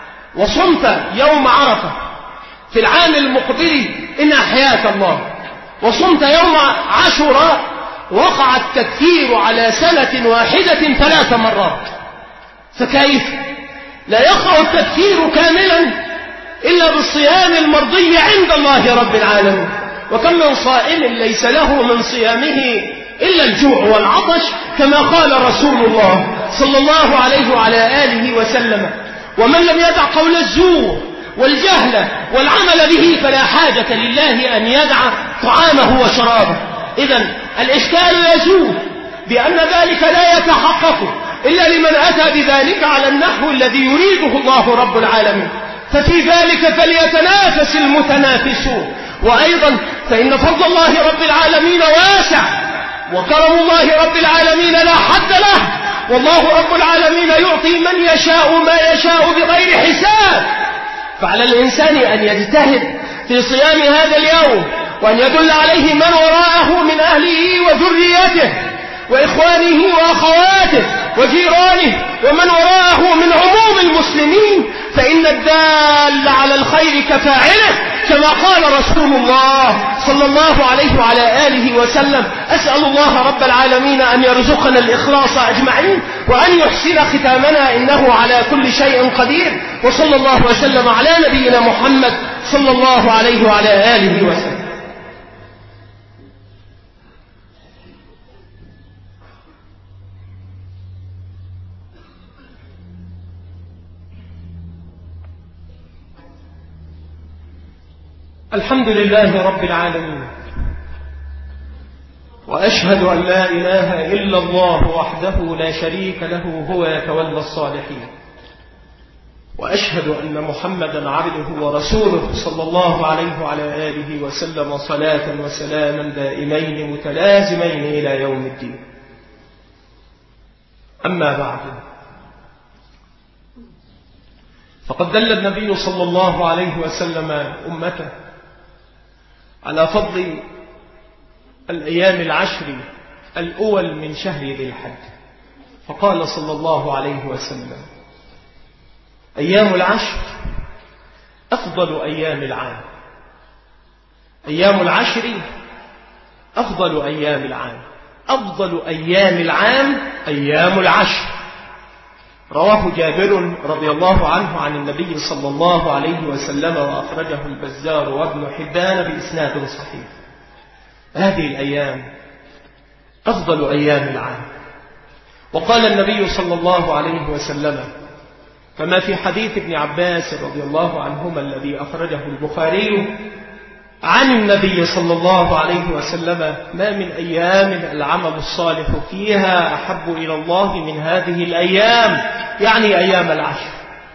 وصمت يوم عرفة في العام المقبل إن أحياك الله وصمت يوم عاشوراء وقع التكفير على سنة واحدة ثلاث مرات، فكيف لا يقع التكفير كاملا إلا بالصيام المرضي عند الله رب العالمين؟ وكم من صائم ليس له من صيامه إلا الجوع والعطش، كما قال رسول الله صلى الله عليه وعلى آله وسلم: ومن لم يدع قول الزور والجهل والعمل به فلا حاجة لله أن يدع طعامه وشرابه. إذن الإشكال يزول بأن ذلك لا يتحقق إلا لمن أتى بذلك على النحو الذي يريده الله رب العالمين، ففي ذلك فليتنافس المتنافسون. وأيضا فإن فضل الله رب العالمين واسع، وكرم الله رب العالمين لا حد له، والله رب العالمين يعطي من يشاء ما يشاء بغير حساب. فعلى الإنسان أن يجتهد في صيام هذا اليوم، وأن يدل عليه من وراءه من أهله وذريته وإخوانه وأخواته وجيرانه ومن وراءه من عموم المسلمين، فإن الدال على الخير كفاعله، كما قال رسول الله صلى الله عليه وعلى آله وسلم: أسأل الله رب العالمين أن يرزقنا الإخلاص أجمعين، وأن يحسن ختامنا، إنه على كل شيء قدير. وصلى الله وسلم على نبينا محمد صلى الله عليه وعلى آله وسلم. الحمد لله رب العالمين، وأشهد أن لا إله إلا الله وحده لا شريك له هو يتولى الصالحين، وأشهد أن محمدا عبده ورسوله صلى الله عليه وعلى آله وسلم صلاة وسلاما دائمين متلازمين إلى يوم الدين. أما بعد، فقد دل النبي صلى الله عليه وسلم أمته على فضل الأيام العشر الأول من شهر ذي الحج، فقال صلى الله عليه وسلم: أيام العشر أفضل أيام العام. أيام العشر أفضل أيام العام. أفضل أيام العام أيام العشر. رواه جابر رضي الله عنه عن النبي صلى الله عليه وسلم، وأخرجه البزار وابن حبان بإسناد صحيح. هذه الأيام أفضل أيام العام. وقال النبي صلى الله عليه وسلم كما في حديث ابن عباس رضي الله عنهما الذي أخرجه البخاري عن النبي صلى الله عليه وسلم: ما من أيام العمل الصالح فيها أحب إلى الله من هذه الأيام، يعني أيام العشر.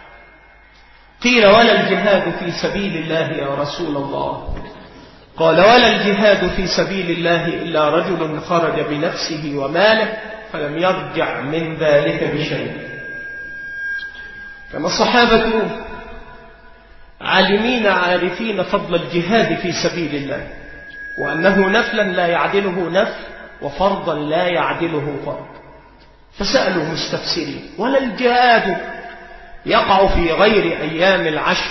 قيل: ولا الجهاد في سبيل الله يا رسول الله؟ قال: ولا الجهاد في سبيل الله إلا رجل خرج بنفسه وماله فلم يرجع من ذلك بشيء. كما الصحابة عالمين عارفين فضل الجهاد في سبيل الله، وأنه نفلا لا يعدله نفل، وفرضا لا يعدله فرض، فسألوا مستفسرين: ولا الجهاد يقع في غير أيام العشر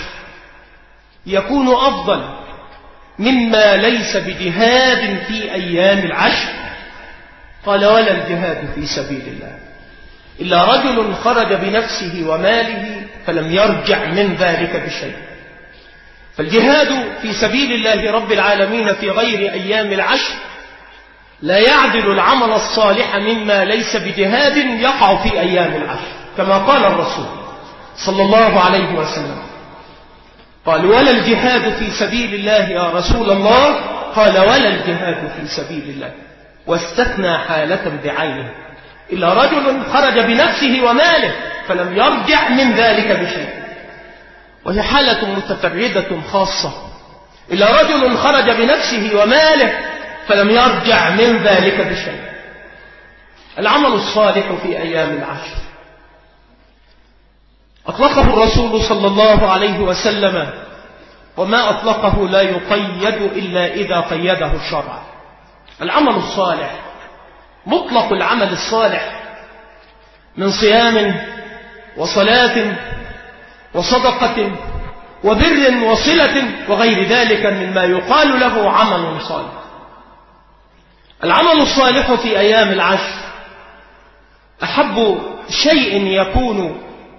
يكون أفضل مما ليس بجهاد في أيام العشر؟ قال: ولا الجهاد في سبيل الله إلا رجل خرج بنفسه وماله فلم يرجع من ذلك بشيء. فالجهاد في سبيل الله رب العالمين في غير أيام العشر لا يعدل العمل الصالح مما ليس بجهاد يقع في أيام العشر، كما قال الرسول صلى الله عليه وسلم. قال: ولا الجهاد في سبيل الله يا رسول الله؟ قال: ولا الجهاد في سبيل الله، واستثنى حالة بعينه: إلا رجل خرج بنفسه وماله فلم يرجع من ذلك بشيء. وهي حالة متفردة خاصة: إلا رجل خرج بنفسه وماله فلم يرجع من ذلك بشيء. العمل الصالح في أيام العشر أطلقه الرسول صلى الله عليه وسلم، وما أطلقه لا يقيد إلا إذا قيده الشرع. العمل الصالح مطلق العمل الصالح من صيام وصلاة وصدقة وبر وصلة وغير ذلك مما يقال له عمل صالح. العمل الصالح في أيام العشر أحب شيء يكون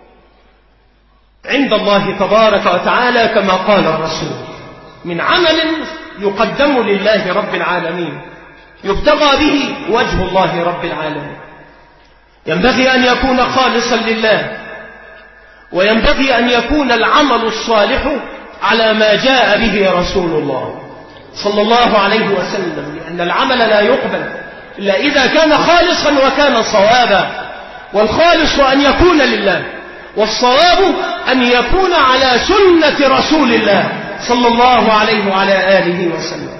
عند الله تبارك وتعالى، كما قال الرسول: من عمل يقدم لله رب العالمين يبتغى به وجه الله رب العالمين. ينبغي أن يكون خالصا لله، وينبغي أن يكون العمل الصالح على ما جاء به رسول الله صلى الله عليه وسلم، لأن العمل لا يقبل إلا إذا كان خالصا وكان صوابا. والخالص أن يكون لله، والصواب أن يكون على سنة رسول الله صلى الله عليه وعلى آله وسلم.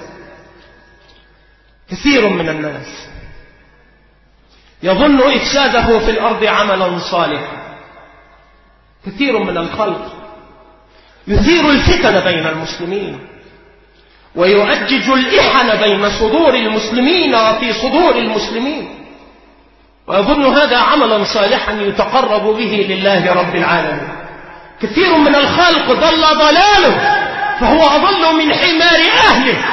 كثير من الناس يظن إفساده في الأرض عملا صالحا. كثير من الخلق يثير الفتن بين المسلمين، ويؤجج الإحن بين صدور المسلمين وفي صدور المسلمين، ويظن هذا عملا صالحا يتقرب به لله رب العالمين. كثير من الخلق ضل ضلاله فهو أضل من حمار أهله،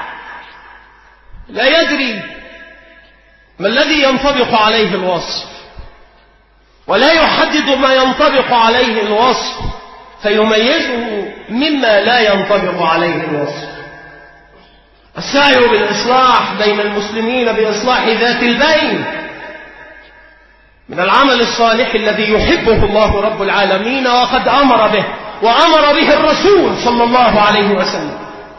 لا يدري ما الذي ينطبق عليه الوصف، ولا يحدد ما ينطبق عليه الوصف فيميزه مما لا ينطبق عليه الوصف. السعي بالإصلاح بين المسلمين بإصلاح ذات البين من العمل الصالح الذي يحبه الله رب العالمين وقد أمر به، وأمر به الرسول صلى الله عليه وسلم.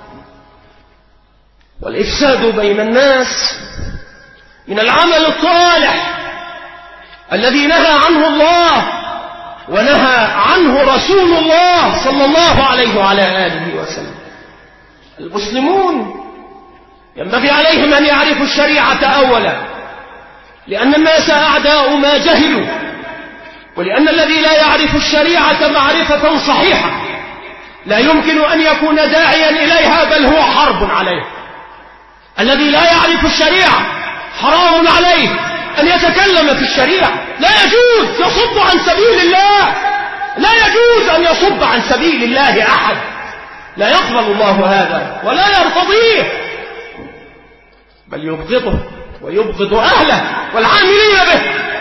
والإفساد بين الناس من العمل الصالح الذي نهى عنه الله ونهى عنه رسول الله صلى الله عليه وعلى آله وسلم. المسلمون ينبغي عليهم أن يعرفوا الشريعة أولا، لأن الناس أعداء ما جهلوا، ولأن الذي لا يعرف الشريعة معرفة صحيحة لا يمكن أن يكون داعيا إليها، بل هو حرب عليه. الذي لا يعرف الشريعة حرام عليه أن يتكلم في الشريعة، لا يجوز يصد عن سبيل الله، لا يجوز أن يصد عن سبيل الله أحد، لا يقبل الله هذا ولا يرتضيه، بل يبغضه ويبغض أهله والعاملين به،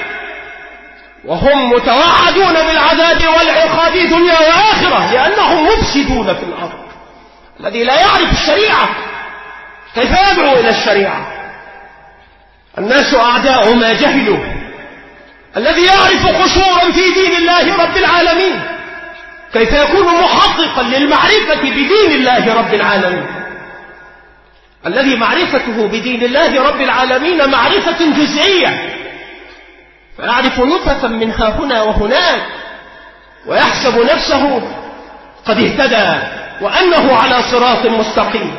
وهم متوعدون بالعذاب والعقاب دنيا وآخرة لأنهم مفسدون في الأرض. الذي لا يعرف الشريعة كيف يدعو إلى الشريعة؟ الناس أعداء ما جهلوا. الذي يعرف قصورا في دين الله رب العالمين كيف يكون محققا للمعرفة بدين الله رب العالمين؟ الذي معرفته بدين الله رب العالمين معرفة جزئية، فيعرف نطفا من ها هنا وهناك، ويحسب نفسه قد اهتدى وأنه على صراط مستقيم.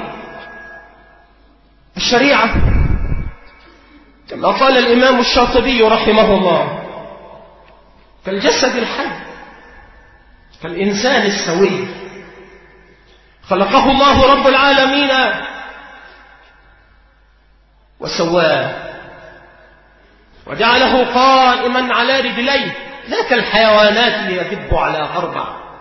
الشريعة كما قال الإمام الشاطبي رحمه الله كالجسد الحي، كالإنسان السوي، خلقه الله رب العالمين وسواه وجعله قائما على رجليه، لا كالحيوانات يدب على أربع.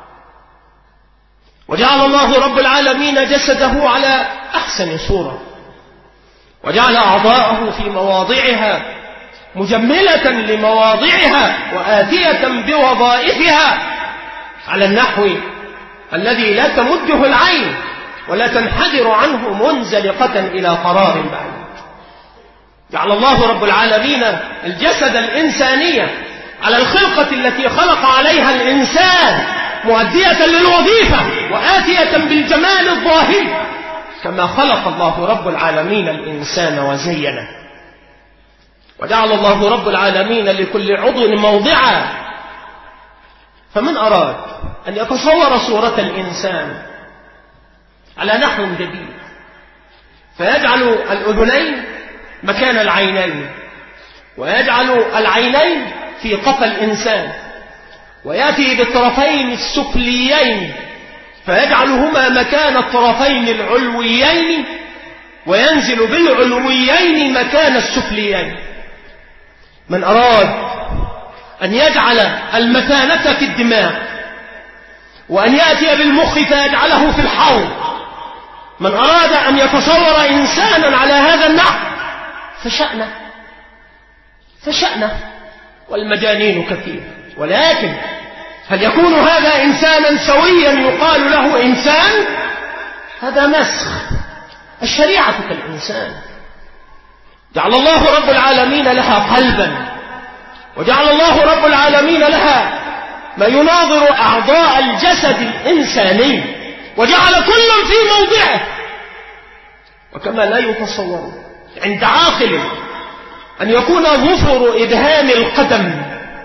وجعل الله رب العالمين جسده على أحسن صورة، وجعل أعضاءه في مواضعها مجملة لمواضعها وآتية بوظائفها على النحو الذي لا تمده العين ولا تنحدر عنه منزلقة إلى قرار بعيد. جعل الله رب العالمين الجسد الإنسانية على الخلقة التي خلق عليها الإنسان مؤدية للوظيفة وآتية بالجمال الظاهري، كما خلق الله رب العالمين الإنسان وزينه. وجعل الله رب العالمين لكل عضو موضعا، فمن أراد أن يتصور صورة الإنسان على نحو جديد فيجعل الأذنين مكان العينين، ويجعل العينين في قفا الإنسان، ويأتي بالطرفين السفليين فيجعلهما مكان الطرفين العلويين، وينزل بالعلويين مكان السفليين. من أراد أن يجعل المثانة في الدماغ وأن يأتي بالمخ فيجعله في الحوض، من أراد أن يتصور إنسانا على هذا النحو فشأنه فشأنه والمجانين كثير. ولكن هل يكون هذا إنسانا سويا يقال له إنسان؟ هذا مسخ. الشريعة كالإنسان، جعل الله رب العالمين لها قلبا، وجعل الله رب العالمين لها ما يناظر أعضاء الجسد الإنساني، وجعل كل في موضعه. وكما لا يتصور عند عاقل أن يكون ظفر إبهام القدم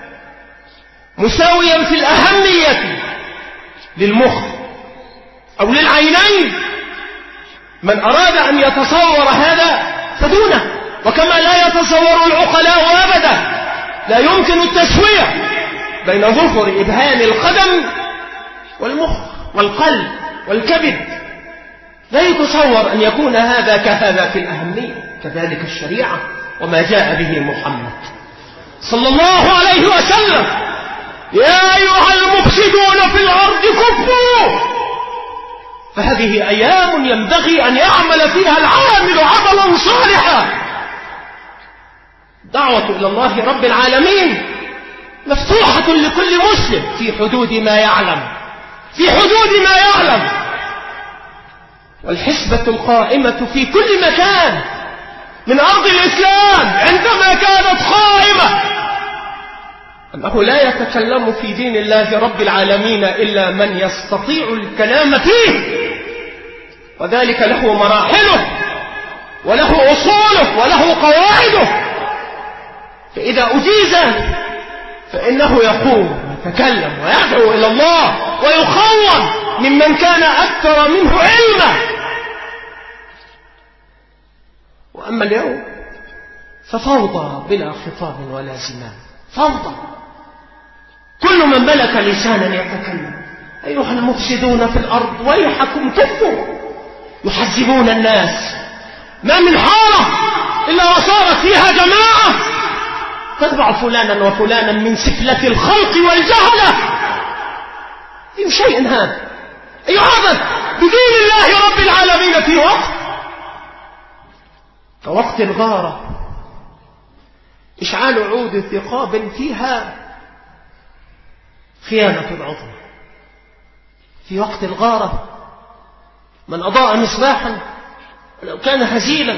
مساويا في الأهمية للمخ أو للعينين، من أراد أن يتصور هذا فدونه. وكما لا يتصور العقلاء أبدا، لا يمكن التسوية بين ظفر إبهام القدم والمخ والقلب والكبد، لا يتصور أن يكون هذا كهذا في الأهمية. كذلك الشريعة وما جاء به محمد صلى الله عليه وسلم: يا أيها المفسدون في الأرض كفوا. فهذه أيام ينبغي أن يعمل فيها العامل عملا صالحا. دعوة إلى الله رب العالمين مفتوحة لكل مسلم في حدود ما يعلم، في حدود ما يعلم. والحسبة القائمة في كل مكان من أرض الإسلام عندما كانت قائمة أنه لا يتكلم في دين الله رب العالمين إلا من يستطيع الكلام فيه، وذلك له مراحله وله أصوله وله قواعده. فإذا أجيز فإنه يقوم يتكلم ويدعو إلى الله ويخون ممن كان أكثر منه علما. وأما اليوم ففوضى بلا خطاب ولا زمام، فوضى، كل من ملك لسانا يتكلم: أيها المفسدون في الأرض ويحكم كفوا. يحذبون الناس، ما من حارة إلا وصارت فيها جماعة تتبع فلانا وفلانا من سفلة الخلق والجهلة. أي شيء هذا؟ أي عبث بدين الله رب العالمين في وقت كوقت الغارة، إشعال عود ثقاب فيها خيانة عظمى. في وقت الغارة من أضاء مصباحا ولو كان هزيلا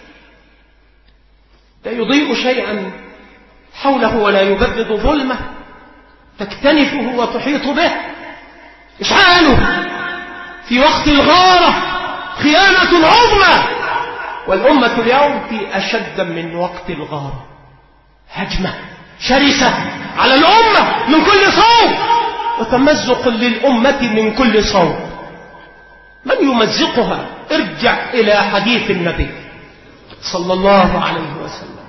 لا يضيء شيئا حوله ولا يبدد ظلمه تكتنفه وتحيط به. إشعاله في وقت الغارة خيانة عظمى. والأمة اليوم في أشد من وقت الغارة، هجمة شرسة على الأمة من كل صوب، وتمزق للأمة من كل صوب. من يمزقها؟ ارجع إلى حديث النبي صلى الله عليه وسلم: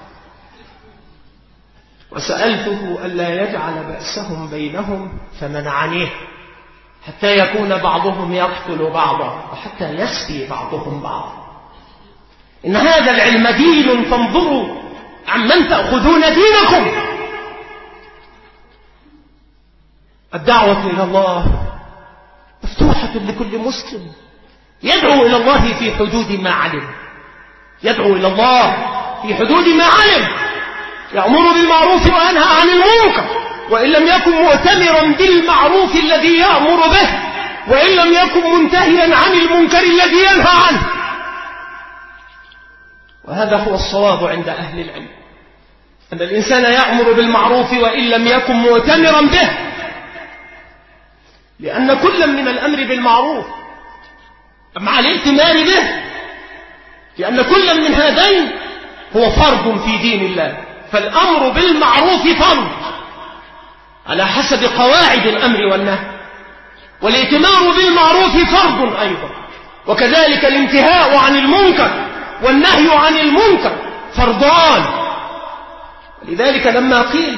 وسألته ألا يجعل بأسهم بينهم فمنعنيه حتى يكون بعضهم يقتل بعضا وحتى يسبي بعضهم بعضا. إن هذا العلم دين، فانظروا عمن تأخذون دينكم. الدعوة إلى الله مفتوحة لكل مسلم يدعو إلى الله في حدود ما علم، يدعو إلى الله في حدود ما علم، يأمر بالمعروف وينهى عن المنكر، وإن لم يكن مؤتمرا بالمعروف الذي يأمر به، وإن لم يكن منتهيا عن المنكر الذي ينهى عنه. وهذا هو الصواب عند أهل العلم، أن الإنسان يأمر بالمعروف وإن لم يكن مؤتمرا به، لأن كل من الأمر بالمعروف مع الائتمار به، لأن كل من هذين هو فرض في دين الله. فالأمر بالمعروف فرض على حسب قواعد الأمر والنهي، والائتمار بالمعروف فرض أيضا، وكذلك الانتهاء عن المنكر والنهي عن المنكر فرضان. لذلك لما قيل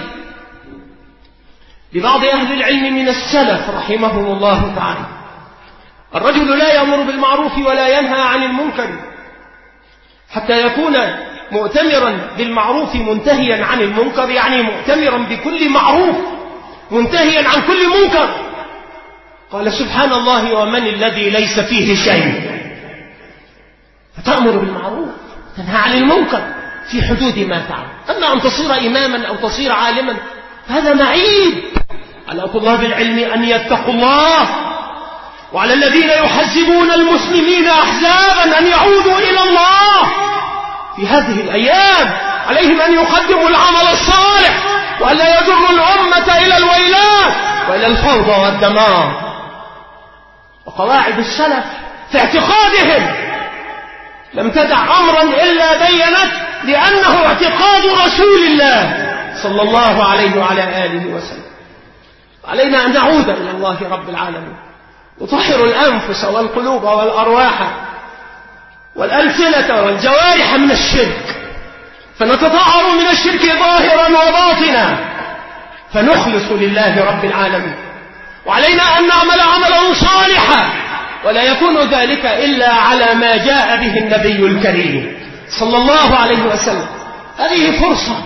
لبعض أهل العلم من السلف رحمهم الله تعالى: الرجل لا يأمر بالمعروف ولا ينهى عن المنكر حتى يكون مؤتمرا بالمعروف منتهيا عن المنكر، يعني مؤتمرا بكل معروف منتهيا عن كل منكر. قال: سبحان الله، ومن الذي ليس فيه شيء؟ فتأمر بالمعروف تنهى عن المنكر في حدود ما تعلم. أما أن تصير إماما أو تصير عالما هذا معيب على طلاب العلم أن يتقوا الله، وعلى الذين يحزبون المسلمين أحزابا أن يعودوا إلى الله. في هذه الأيام عليهم أن يقدموا العمل الصالح وألا يجروا الأمة إلى الويلات وإلى الفوضى والدمار. وقواعد السلف في اعتقادهم لم تدع أمرا إلا بينت لأنه اعتقاد رسول الله صلى الله عليه وعلى آله وسلم. علينا أن نعود إلى الله رب العالمين، نطهر الأنفس والقلوب والأرواح والألسنة والجوارح من الشرك، فنتطهر من الشرك ظاهرا وباطنا، فنخلص لله رب العالمين. وعلينا أن نعمل عملا صالحا، ولا يكون ذلك إلا على ما جاء به النبي الكريم صلى الله عليه وسلم. هذه فرصة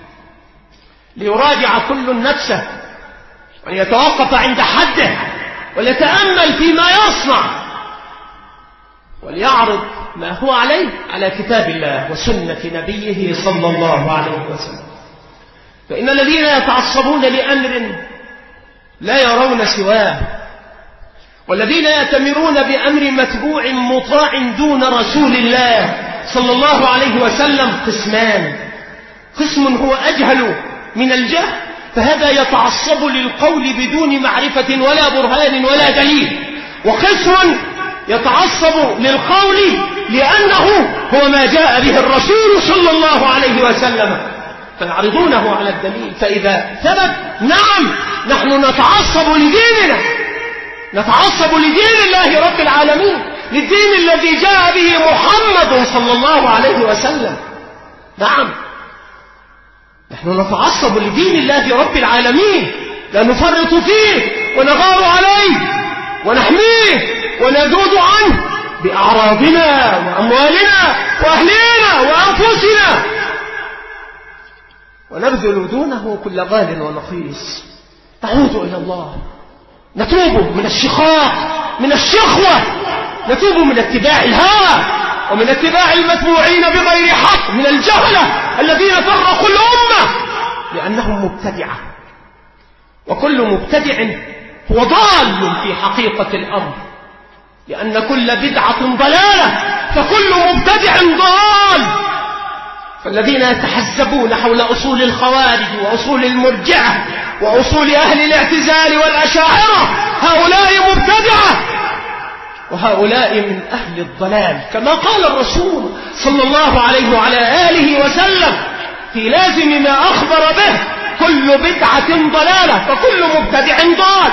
ليراجع كل نفسه وليتوقف عند حده وليتأمل فيما يصنع وليعرض ما هو عليه على كتاب الله وسنة نبيه صلى الله عليه وسلم. فإن الذين يتعصبون لأمر لا يرون سواه، والذين يأتمرون بأمر متبوع مطاع دون رسول الله صلى الله عليه وسلم قسمان: قسم هو أجهل من الجهل، فهذا يتعصب للقول بدون معرفة ولا برهان ولا دليل، وقسم يتعصب للقول لأنه هو ما جاء به الرسول صلى الله عليه وسلم فيعرضونه على الدليل. فإذا ثبت نعم نحن نتعصب لديننا، نتعصب لدين الله رب العالمين، للدين الذي جاء به محمد صلى الله عليه وسلم. نعم نحن نتعصب لدين الله رب العالمين، لا نفرط فيه ونغار عليه ونحميه وندود عنه بأعراضنا وأموالنا وأهلنا وأنفسنا، ونبذل دونه كل غال ونخيص. نعود إلى الله، نتوب من الشقاق، من الشخوة، نتوب من اتباع الهوى ومن اتباع المتبوعين بغير حق، من الجهلة الذين فرقوا الأمة لأنهم مبتدعة، وكل مبتدع هو ضال في حقيقة الأمر، لأن كل بدعة ضلالة فكل مبتدع ضال. فالذين يتحزبون حول أصول الخوارج وأصول المرجعة وأصول أهل الاعتزال والأشاعرة هؤلاء مبتدعة، وهؤلاء من أهل الضلال، كما قال الرسول صلى الله عليه وعلى آله وسلم في لازم ما أخبر به: كل بدعة ضلالة فكل مبتدع ضال.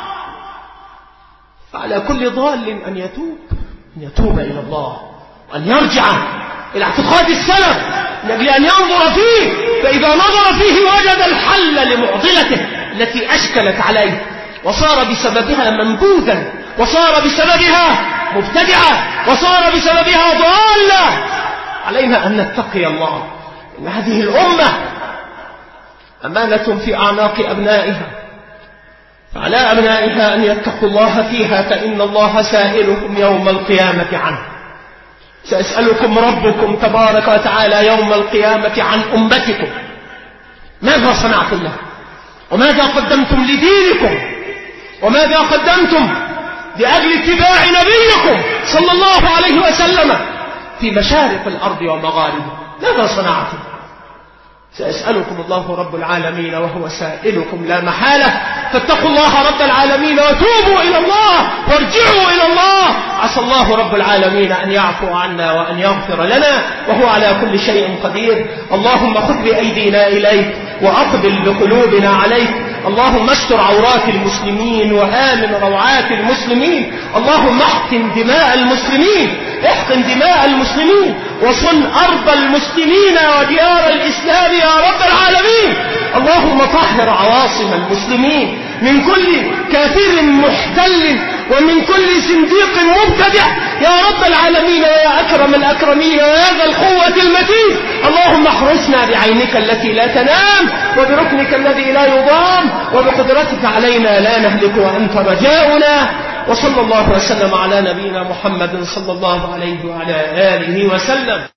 فعلى كل ضال أن يتوب، أن يتوب إلى الله وأن يرجع إلى اعتقاد السلف من أجل أن ينظر فيه، فإذا نظر فيه وجد الحل لمعضلته التي أشكلت عليه وصار بسببها منبوذا، وصار بسببها مبتدعا، وصار بسببها ضالا. علينا أن نتقي الله، إن هذه الأمة أمانة في أعناق أبنائها، فعلى أبنائها أن يتقوا الله فيها، فإن الله سائلكم يوم القيامة عنه. سيسألكم ربكم تبارك وتعالى يوم القيامة عن أمتكم، ماذا صنعتم له، وماذا قدمتم لدينكم، وماذا قدمتم لأجل اتباع نبيكم صلى الله عليه وسلم في مشارق الأرض ومغاربها، ماذا صنعتم؟ سيسألكم الله رب العالمين وهو سائلكم لا محالة. فاتقوا الله رب العالمين وتوبوا إلى الله وارجعوا إلى الله، عسى الله رب العالمين أن يعفو عنا وأن يغفر لنا، وهو على كل شيء قدير. اللهم خذ بأيدينا إليك وأقبل بقلوبنا عليك. اللهم استر عورات المسلمين وآمن روعات المسلمين. اللهم احقن دماء المسلمين، احقن دماء المسلمين، وصن أرض المسلمين وديار الإسلام يا رب العالمين. اللهم طهر عواصم المسلمين من كل كافر محتل ومن كل زنديق مبتدع يا رب العالمين، ويا أكرم الأكرمين ويا ذا القوة المتين. اللهم احرسنا بعينك التي لا تنام وبركنك الذي لا يضام، وبقدرتك علينا لا نهلك وأنت رجاؤنا. وصلى الله وسلم على نبينا محمد صلى الله عليه وعلى آله وسلم.